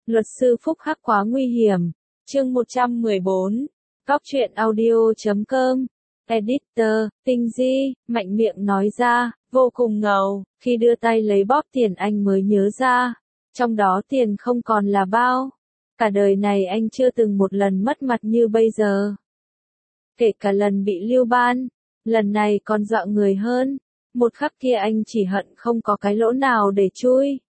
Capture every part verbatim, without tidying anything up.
Luật sư Phúc Hắc quá nguy hiểm. Chương một trăm mười bốn. Góc truyện audio chấm com. Editor, Tinh Di, mạnh miệng nói ra, vô cùng ngầu, khi đưa tay lấy bóp tiền anh mới nhớ ra. Trong đó tiền không còn là bao. Cả đời này anh chưa từng một lần mất mặt như bây giờ. Kể cả lần bị lưu ban, lần này còn dọa người hơn. Một khắc kia anh chỉ hận không có cái lỗ nào để chui.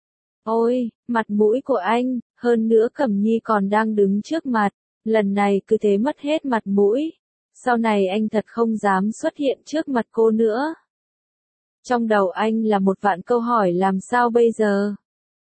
Ôi, mặt mũi của anh, hơn nữa Cẩm Nhi còn đang đứng trước mặt, lần này cứ thế mất hết mặt mũi. Sau này anh thật không dám xuất hiện trước mặt cô nữa. Trong đầu anh là một vạn câu hỏi làm sao bây giờ?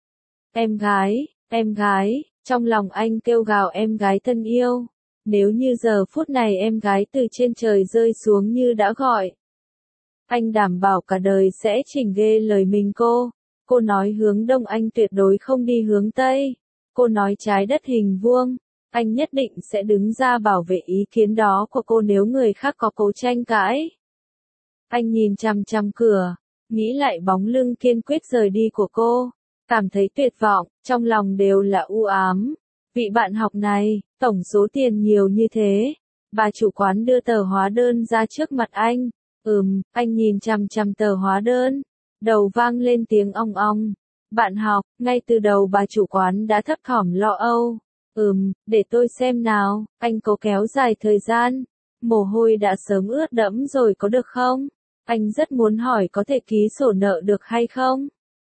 Em gái, em gái, trong lòng anh kêu gào em gái thân yêu. Nếu như giờ phút này em gái từ trên trời rơi xuống như đã gọi. Anh đảm bảo cả đời sẽ chỉnh ghê lời mình cô. Cô nói hướng đông anh tuyệt đối không đi hướng tây. Cô nói trái đất hình vuông. Anh nhất định sẽ đứng ra bảo vệ ý kiến đó của cô nếu người khác có cố tranh cãi. Anh nhìn chằm chằm cửa, nghĩ lại bóng lưng kiên quyết rời đi của cô. Cảm thấy tuyệt vọng, trong lòng đều là u ám. Vị bạn học này, tổng số tiền nhiều như thế. Bà chủ quán đưa tờ hóa đơn ra trước mặt anh. Ừm, anh nhìn chằm chằm tờ hóa đơn. Đầu vang lên tiếng ong ong. Bạn học, ngay từ đầu bà chủ quán đã thấp thỏm lo âu. Ừm, để tôi xem nào, anh cố kéo dài thời gian. Mồ hôi đã sớm ướt đẫm rồi có được không? Anh rất muốn hỏi có thể ký sổ nợ được hay không?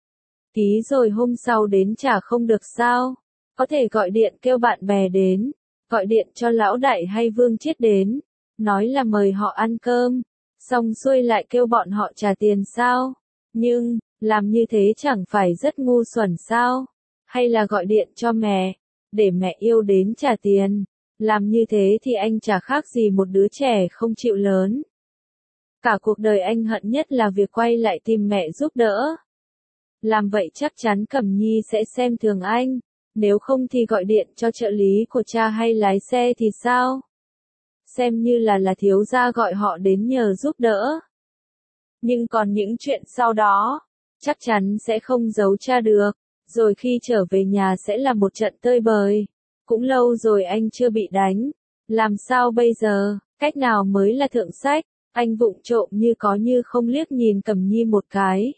Ký rồi hôm sau đến trả không được sao? Có thể gọi điện kêu bạn bè đến, gọi điện cho lão đại hay Vương Chiết đến, nói là mời họ ăn cơm, xong xuôi lại kêu bọn họ trả tiền sao? Nhưng, làm như thế chẳng phải rất ngu xuẩn sao? Hay là gọi điện cho mẹ, để mẹ yêu đến trả tiền? Làm như thế thì anh chả khác gì một đứa trẻ không chịu lớn. Cả cuộc đời anh hận nhất là việc quay lại tìm mẹ giúp đỡ. Làm vậy chắc chắn Cẩm Nhi sẽ xem thường anh, nếu không thì gọi điện cho trợ lý của cha hay lái xe thì sao? Xem như là là thiếu gia gọi họ đến nhờ giúp đỡ. Nhưng còn những chuyện sau đó, chắc chắn sẽ không giấu cha được, rồi khi trở về nhà sẽ là một trận tơi bời. Cũng lâu rồi anh chưa bị đánh, làm sao bây giờ, cách nào mới là thượng sách? Anh vụng trộm như có như không liếc nhìn Cẩm Nhi một cái.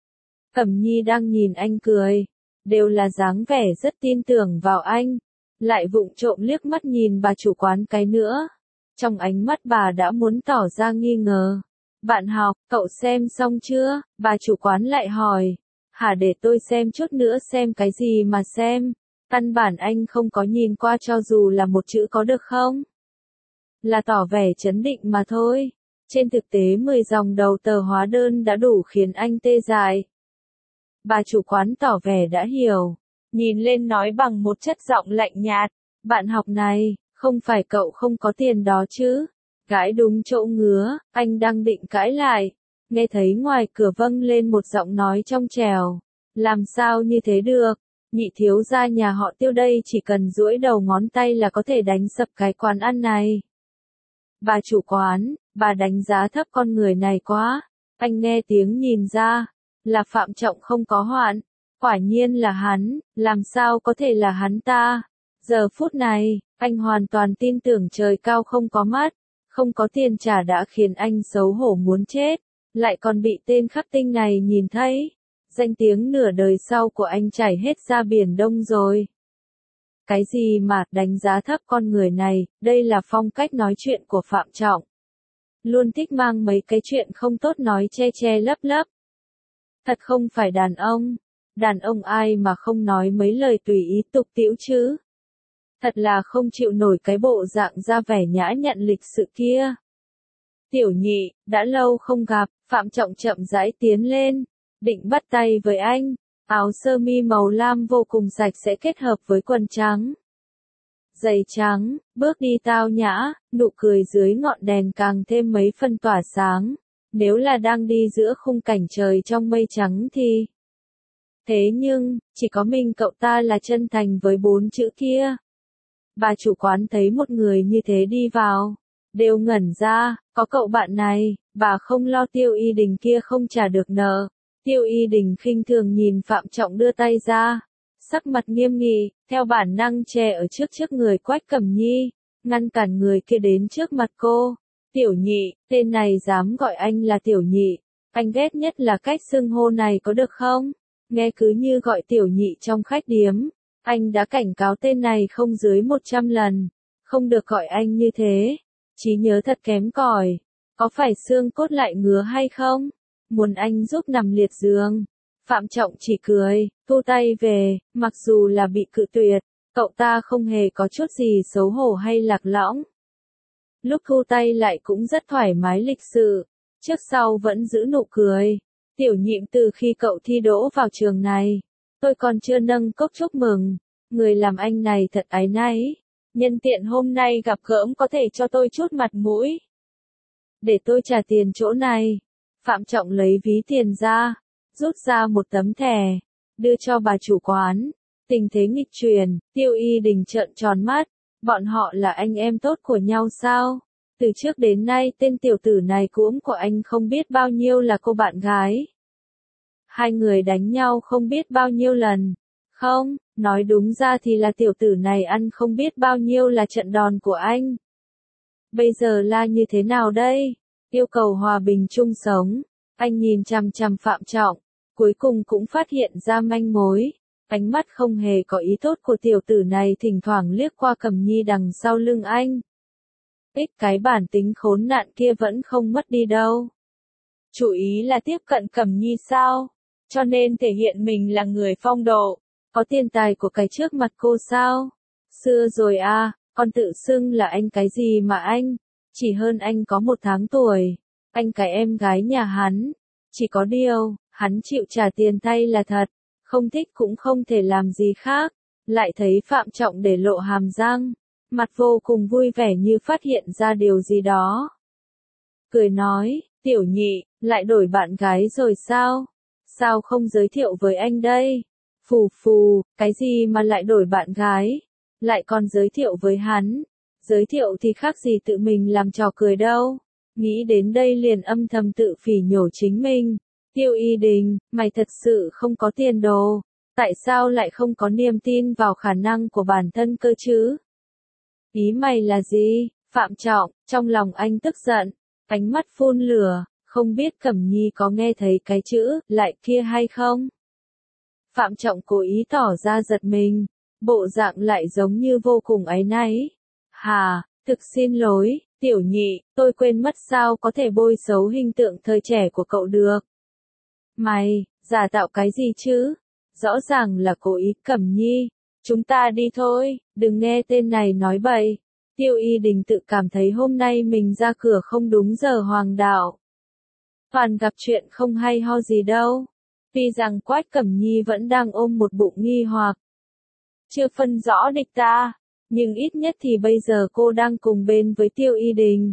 Cẩm Nhi đang nhìn anh cười, đều là dáng vẻ rất tin tưởng vào anh, lại vụng trộm liếc mắt nhìn bà chủ quán cái nữa. Trong ánh mắt bà đã muốn tỏ ra nghi ngờ. Bạn học, cậu xem xong chưa? Bà chủ quán lại hỏi. Hả, để tôi xem chút nữa. Xem cái gì mà xem? Căn bản anh không có nhìn qua cho dù là một chữ có được không? Là tỏ vẻ trấn định mà thôi. Trên thực tế mười dòng đầu tờ hóa đơn đã đủ khiến anh tê dại. Bà chủ quán tỏ vẻ đã hiểu, nhìn lên nói bằng một chất giọng lạnh nhạt. Bạn học này, không phải cậu không có tiền đó chứ? Gãi đúng chỗ ngứa, anh đang định cãi lại. Nghe thấy ngoài cửa vâng lên một giọng nói trong trẻo. Làm sao như thế được? Nhị thiếu gia nhà họ Tiêu đây chỉ cần duỗi đầu ngón tay là có thể đánh sập cái quán ăn này. Bà chủ quán, bà đánh giá thấp con người này quá. Anh nghe tiếng nhìn ra, là Phạm Trọng không có hoạn. Quả nhiên là hắn, làm sao có thể là hắn ta? Giờ phút này, anh hoàn toàn tin tưởng trời cao không có mắt, không có tiền trả đã khiến anh xấu hổ muốn chết, lại còn bị tên khắc tinh này nhìn thấy. Danh tiếng nửa đời sau của anh chảy hết ra biển Đông rồi. Cái gì mà đánh giá thấp con người này, đây là phong cách nói chuyện của Phạm Trọng. Luôn thích mang mấy cái chuyện không tốt nói che che lấp lấp. Thật không phải đàn ông, đàn ông ai mà không nói mấy lời tùy ý tục tĩu chứ. Thật là không chịu nổi cái bộ dạng ra vẻ nhã nhặn lịch sự kia. Tiểu Nhị, đã lâu không gặp, Phạm Trọng chậm rãi tiến lên, định bắt tay với anh, áo sơ mi màu lam vô cùng sạch sẽ kết hợp với quần trắng. Giày trắng, bước đi tao nhã, nụ cười dưới ngọn đèn càng thêm mấy phân tỏa sáng. Nếu là đang đi giữa khung cảnh trời trong mây trắng thì... Thế nhưng, chỉ có mình cậu ta là chân thành với bốn chữ kia. Bà chủ quán thấy một người như thế đi vào, đều ngẩn ra, có cậu bạn này, bà không lo Tiêu Y Đình kia không trả được nợ. Tiêu Y Đình khinh thường nhìn Phạm Trọng đưa tay ra, sắc mặt nghiêm nghị, theo bản năng che ở trước trước người Quách Cẩm Nhi, ngăn cản người kia đến trước mặt cô. Tiểu nhị, tên này dám gọi anh là tiểu nhị, anh ghét nhất là cách xưng hô này có được không? Nghe cứ như gọi tiểu nhị trong khách điếm, anh đã cảnh cáo tên này không dưới một trăm lần, không được gọi anh như thế. Trí nhớ thật kém cỏi, có phải xương cốt lại ngứa hay không? Muốn anh giúp nằm liệt giường. Phạm Trọng chỉ cười, thu tay về, mặc dù là bị cự tuyệt, cậu ta không hề có chút gì xấu hổ hay lạc lõng. Lúc thu tay lại cũng rất thoải mái lịch sự, trước sau vẫn giữ nụ cười. Tiểu nhịm, từ khi cậu thi đỗ vào trường này, tôi còn chưa nâng cốc chúc mừng, người làm anh này thật áy náy. Nhân tiện hôm nay gặp gỡ có thể cho tôi chút mặt mũi. Để tôi trả tiền chỗ này. Phạm Trọng lấy ví tiền ra, rút ra một tấm thẻ, đưa cho bà chủ quán. Tình thế nghịch chuyển, Tiêu Y Đình trợn tròn mắt, bọn họ là anh em tốt của nhau sao? Từ trước đến nay tên tiểu tử này cũng của anh không biết bao nhiêu là cô bạn gái. Hai người đánh nhau không biết bao nhiêu lần. Không, nói đúng ra thì là tiểu tử này ăn không biết bao nhiêu là trận đòn của anh. Bây giờ là như thế nào đây? Yêu cầu hòa bình chung sống. Anh nhìn chằm chằm Phạm Trọng, cuối cùng cũng phát hiện ra manh mối. Ánh mắt không hề có ý tốt của tiểu tử này thỉnh thoảng liếc qua Cẩm Nhi đằng sau lưng anh. Ích cái bản tính khốn nạn kia vẫn không mất đi đâu. Chủ ý là tiếp cận Cẩm Nhi sao? Cho nên thể hiện mình là người phong độ, có tiền tài của cái trước mặt cô sao? Xưa rồi à, con tự xưng là anh cái gì mà anh? Chỉ hơn anh có một tháng tuổi. Anh cái em gái nhà hắn. Chỉ có điều, hắn chịu trả tiền thay là thật. Không thích cũng không thể làm gì khác. Lại thấy Phạm Trọng để lộ hàm răng, mặt vô cùng vui vẻ như phát hiện ra điều gì đó. Cười nói, tiểu nhị, lại đổi bạn gái rồi sao? Sao không giới thiệu với anh đây? Phù phù, cái gì mà lại đổi bạn gái? Lại còn giới thiệu với hắn? Giới thiệu thì khác gì tự mình làm trò cười đâu. Nghĩ đến đây liền âm thầm tự phỉ nhổ chính mình. Tiêu Y Đình, mày thật sự không có tiền đồ. Tại sao lại không có niềm tin vào khả năng của bản thân cơ chứ? Ý mày là gì? Phạm Trọng, trong lòng anh tức giận, ánh mắt phun lửa, không biết Cẩm Nhi có nghe thấy cái chữ lại kia hay không? Phạm Trọng cố ý tỏ ra giật mình, bộ dạng lại giống như vô cùng áy náy. Hà, thực xin lỗi, tiểu nhị, tôi quên mất sao có thể bôi xấu hình tượng thời trẻ của cậu được. Mày, giả tạo cái gì chứ? Rõ ràng là cố ý. Cẩm Nhi, chúng ta đi thôi, đừng nghe tên này nói bậy. Tiêu Y Đình tự cảm thấy hôm nay mình ra cửa không đúng giờ hoàng đạo. Toàn gặp chuyện không hay ho gì đâu. Tuy rằng Quách Cẩm Nhi vẫn đang ôm một bụng nghi hoặc, chưa phân rõ địch ta, nhưng ít nhất thì bây giờ cô đang cùng bên với Tiêu Y Đình.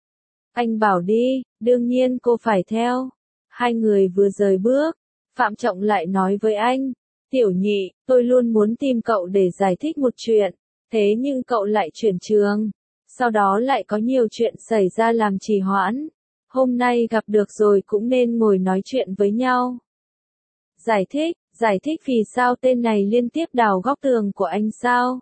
Anh bảo đi, đương nhiên cô phải theo. Hai người vừa rời bước, Phạm Trọng lại nói với anh, tiểu nhị, tôi luôn muốn tìm cậu để giải thích một chuyện, thế nhưng cậu lại chuyển trường, sau đó lại có nhiều chuyện xảy ra làm trì hoãn. Hôm nay gặp được rồi cũng nên ngồi nói chuyện với nhau. Giải thích, giải thích vì sao tên này liên tiếp đào góc tường của anh sao?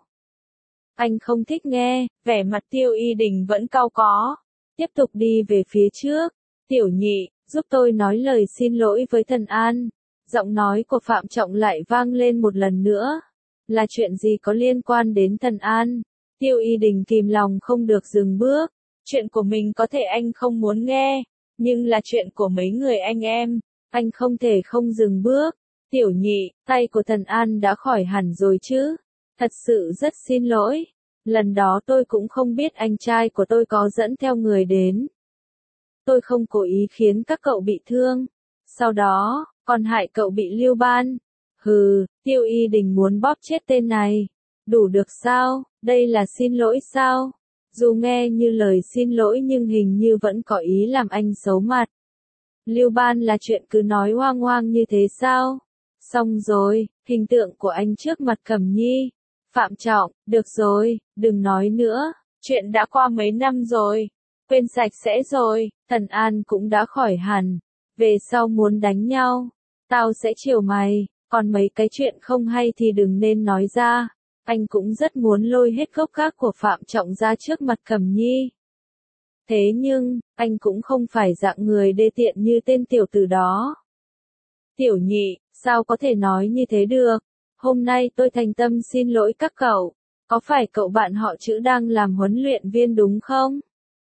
Anh không thích nghe, vẻ mặt Tiêu Y Đình vẫn cau có. Tiếp tục đi về phía trước. Tiểu nhị, giúp tôi nói lời xin lỗi với Thần An. Giọng nói của Phạm Trọng lại vang lên một lần nữa. Là chuyện gì có liên quan đến Thần An? Tiêu Y Đình kìm lòng không được dừng bước. Chuyện của mình có thể anh không muốn nghe, nhưng là chuyện của mấy người anh em, anh không thể không dừng bước. Tiểu nhị, tay của Thần An đã khỏi hẳn rồi chứ? Thật sự rất xin lỗi. Lần đó tôi cũng không biết anh trai của tôi có dẫn theo người đến. Tôi không cố ý khiến các cậu bị thương. Sau đó, còn hại cậu bị lưu ban. Hừ, Tiêu Y Đình muốn bóp chết tên này. Đủ được sao? Đây là xin lỗi sao? Dù nghe như lời xin lỗi nhưng hình như vẫn có ý làm anh xấu mặt. Lưu ban là chuyện cứ nói hoang hoang như thế sao? Xong rồi, hình tượng của anh trước mặt Cẩm Nhi. Phạm Trọng, được rồi, đừng nói nữa, chuyện đã qua mấy năm rồi, quên sạch sẽ rồi, Thần An cũng đã khỏi hẳn, về sau muốn đánh nhau, tao sẽ chiều mày, Còn mấy cái chuyện không hay thì đừng nên nói ra. Anh cũng rất muốn lôi hết gốc gác của Phạm Trọng ra trước mặt Cẩm Nhi. Thế nhưng, anh cũng không phải dạng người đê tiện như tên tiểu tử đó. Tiểu nhị, sao có thể nói như thế được? Hôm nay tôi thành tâm xin lỗi các cậu. Có phải cậu bạn họ chữ đang làm huấn luyện viên đúng không?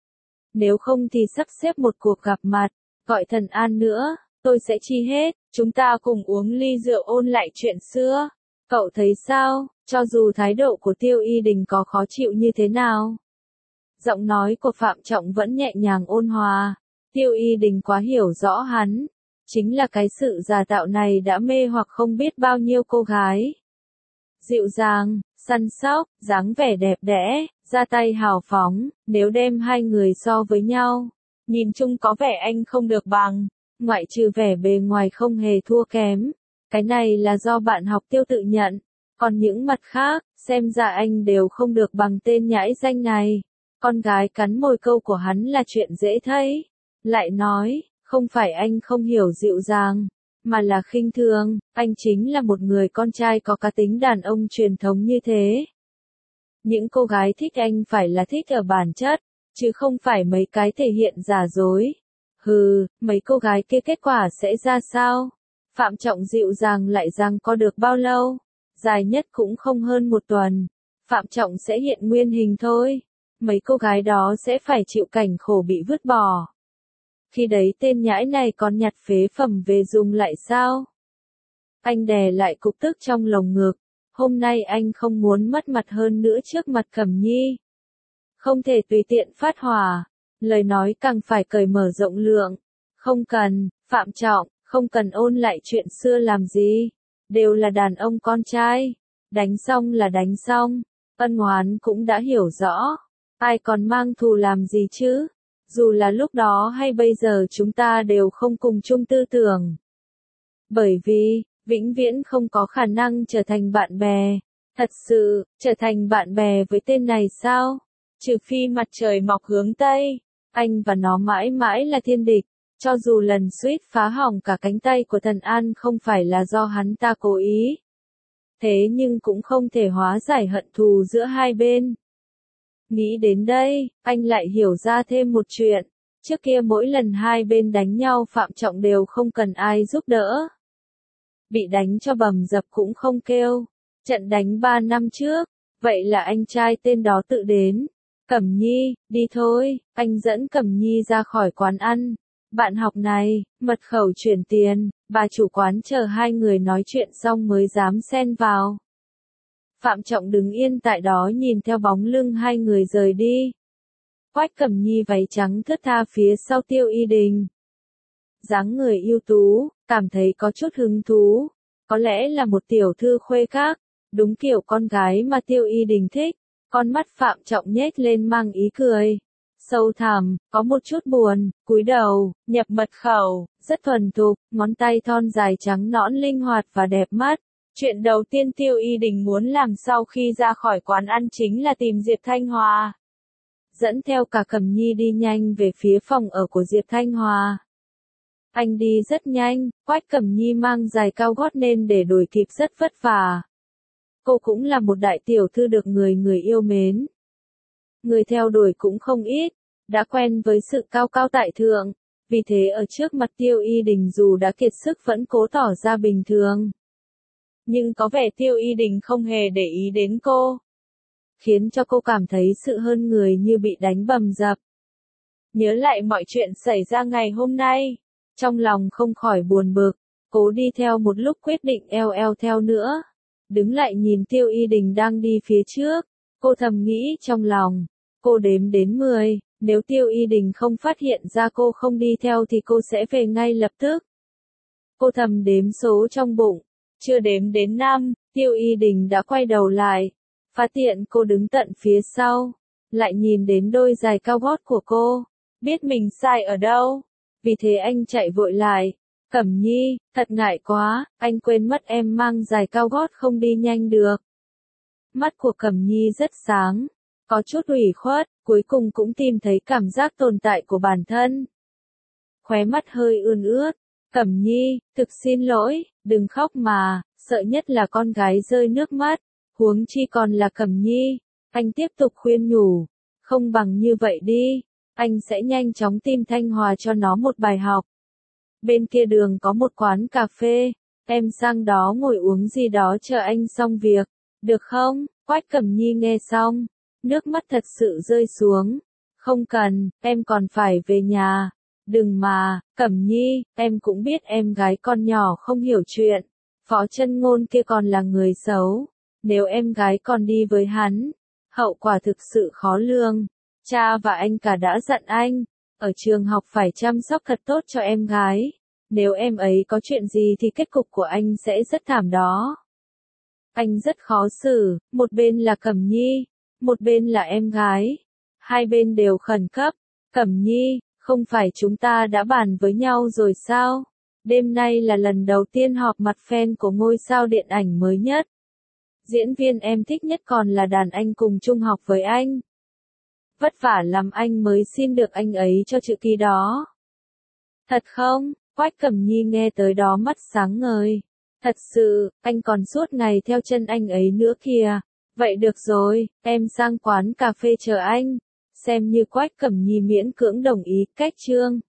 Nếu không thì sắp xếp một cuộc gặp mặt, gọi Thần An nữa, tôi sẽ chi hết, chúng ta cùng uống ly rượu ôn lại chuyện xưa. Cậu thấy sao, cho dù thái độ của Tiêu Y Đình có khó chịu như thế nào? Giọng nói của Phạm Trọng vẫn nhẹ nhàng ôn hòa, Tiêu Y Đình quá hiểu rõ hắn. Chính là cái sự giả tạo này đã mê hoặc không biết bao nhiêu cô gái. Dịu dàng, săn sóc, dáng vẻ đẹp đẽ, ra tay hào phóng, nếu đem hai người so với nhau, nhìn chung có vẻ anh không được bằng, ngoại trừ vẻ bề ngoài không hề thua kém. Cái này là do bạn học Tiêu tự nhận, còn những mặt khác, xem ra anh đều không được bằng tên nhãi danh này. Con gái cắn môi câu của hắn là chuyện dễ thấy. Lại nói, không phải anh không hiểu dịu dàng, mà là khinh thường, anh chính là một người con trai có cá tính đàn ông truyền thống như thế. Những cô gái thích anh phải là thích ở bản chất, chứ không phải mấy cái thể hiện giả dối. Hừ, mấy cô gái kia kết quả sẽ ra sao? Phạm Trọng dịu dàng lại rằng có được bao lâu? Dài nhất cũng không hơn một tuần. Phạm Trọng sẽ hiện nguyên hình thôi. Mấy cô gái đó sẽ phải chịu cảnh khổ bị vứt bỏ. Khi đấy tên nhãi này còn nhặt phế phẩm về dùng lại sao? Anh đè lại cục tức trong lồng ngực. Hôm nay anh không muốn mất mặt hơn nữa trước mặt Cẩm Nhi. Không thể tùy tiện phát hỏa. Lời nói càng phải cởi mở rộng lượng. Không cần, Phạm Trọng, không cần ôn lại chuyện xưa làm gì. Đều là đàn ông con trai. Đánh xong là đánh xong. Ân oán cũng đã hiểu rõ. Ai còn mang thù làm gì chứ? Dù là lúc đó hay bây giờ chúng ta đều không cùng chung tư tưởng. Bởi vì, vĩnh viễn không có khả năng trở thành bạn bè. Thật sự, trở thành bạn bè với tên này sao? Trừ phi mặt trời mọc hướng Tây, anh và nó mãi mãi là thiên địch. Cho dù lần suýt phá hỏng cả cánh tay của Thần An không phải là do hắn ta cố ý. Thế nhưng cũng không thể hóa giải hận thù giữa hai bên. Nghĩ đến đây, anh lại hiểu ra thêm một chuyện. Trước kia mỗi lần hai bên đánh nhau Phạm Trọng đều không cần ai giúp đỡ. Bị đánh cho bầm dập cũng không kêu. Trận đánh ba năm trước, vậy là anh trai tên đó tự đến. Cẩm Nhi, đi thôi, anh dẫn Cẩm Nhi ra khỏi quán ăn. Bạn học này, mật khẩu chuyển tiền, bà chủ quán chờ hai người nói chuyện xong mới dám xen vào. Phạm Trọng đứng yên tại đó nhìn theo bóng lưng hai người rời đi. Quách Cẩm Nhi váy trắng thướt tha phía sau Tiêu Y Đình. Dáng người ưu tú, cảm thấy có chút hứng thú. Có lẽ là một tiểu thư khuê các, đúng kiểu con gái mà Tiêu Y Đình thích. Con mắt Phạm Trọng nhếch lên mang ý cười. Sâu thẳm, có một chút buồn, cúi đầu, nhập mật khẩu, rất thuần thục, ngón tay thon dài trắng nõn linh hoạt và đẹp mắt. Chuyện đầu tiên Tiêu Y Đình muốn làm sau khi ra khỏi quán ăn chính là tìm Diệp Thanh Hòa. Dẫn theo cả Cẩm Nhi đi nhanh về phía phòng ở của Diệp Thanh Hòa. Anh đi rất nhanh, Quách Cẩm Nhi mang giày cao gót nên để đuổi kịp rất vất vả. Cô cũng là một đại tiểu thư được người người yêu mến. Người theo đuổi cũng không ít, đã quen với sự cao cao tại thượng, vì thế ở trước mặt Tiêu Y Đình dù đã kiệt sức vẫn cố tỏ ra bình thường. Nhưng có vẻ Tiêu Y Đình không hề để ý đến cô, khiến cho cô cảm thấy sự hơn người như bị đánh bầm dập. Nhớ lại mọi chuyện xảy ra ngày hôm nay, trong lòng không khỏi buồn bực, cố đi theo một lúc quyết định eo eo theo nữa. Đứng lại nhìn Tiêu Y Đình đang đi phía trước, cô thầm nghĩ trong lòng, cô đếm đến mười, nếu Tiêu Y Đình không phát hiện ra cô không đi theo thì cô sẽ về ngay lập tức. Cô thầm đếm số trong bụng, chưa đếm đến năm, Tiêu Y Đình đã quay đầu lại. Phát tiện cô đứng tận phía sau, lại nhìn đến đôi giày cao gót của cô, biết mình sai ở đâu. Vì thế anh chạy vội lại. Cẩm Nhi, thật ngại quá, anh quên mất em mang giày cao gót không đi nhanh được. Mắt của Cẩm Nhi rất sáng, có chút ủy khuất, cuối cùng cũng tìm thấy cảm giác tồn tại của bản thân. Khóe mắt hơi ươn ướt. Cẩm Nhi, thực xin lỗi, đừng khóc mà, sợ nhất là con gái rơi nước mắt, huống chi còn là Cẩm Nhi. Anh tiếp tục khuyên nhủ, không bằng như vậy đi, anh sẽ nhanh chóng tìm Thanh Hòa cho nó một bài học. Bên kia đường có một quán cà phê, em sang đó ngồi uống gì đó chờ anh xong việc, được không? Quách Cẩm Nhi nghe xong, nước mắt thật sự rơi xuống. Không cần, em còn phải về nhà. Đừng mà, Cẩm Nhi, em cũng biết em gái con nhỏ không hiểu chuyện. Phó Chân Ngôn kia còn là người xấu. Nếu em gái còn đi với hắn, hậu quả thực sự khó lường. Cha và anh cả đã dặn anh, ở trường học phải chăm sóc thật tốt cho em gái. Nếu em ấy có chuyện gì thì kết cục của anh sẽ rất thảm đó. Anh rất khó xử, một bên là Cẩm Nhi, một bên là em gái. Hai bên đều khẩn cấp. Cẩm Nhi, không phải chúng ta đã bàn với nhau rồi sao? Đêm nay là lần đầu tiên họp mặt fan của ngôi sao điện ảnh mới nhất. Diễn viên em thích nhất còn là đàn anh cùng chung học với anh. Vất vả lắm anh mới xin được anh ấy cho chữ ký đó. Thật không? Quách Cẩm Nhi nghe tới đó mắt sáng ngời. Thật sự, anh còn suốt ngày theo chân anh ấy nữa kìa. Vậy được rồi, em sang quán cà phê chờ anh. Xem như Quách Cẩm Nhi miễn cưỡng đồng ý cách chương.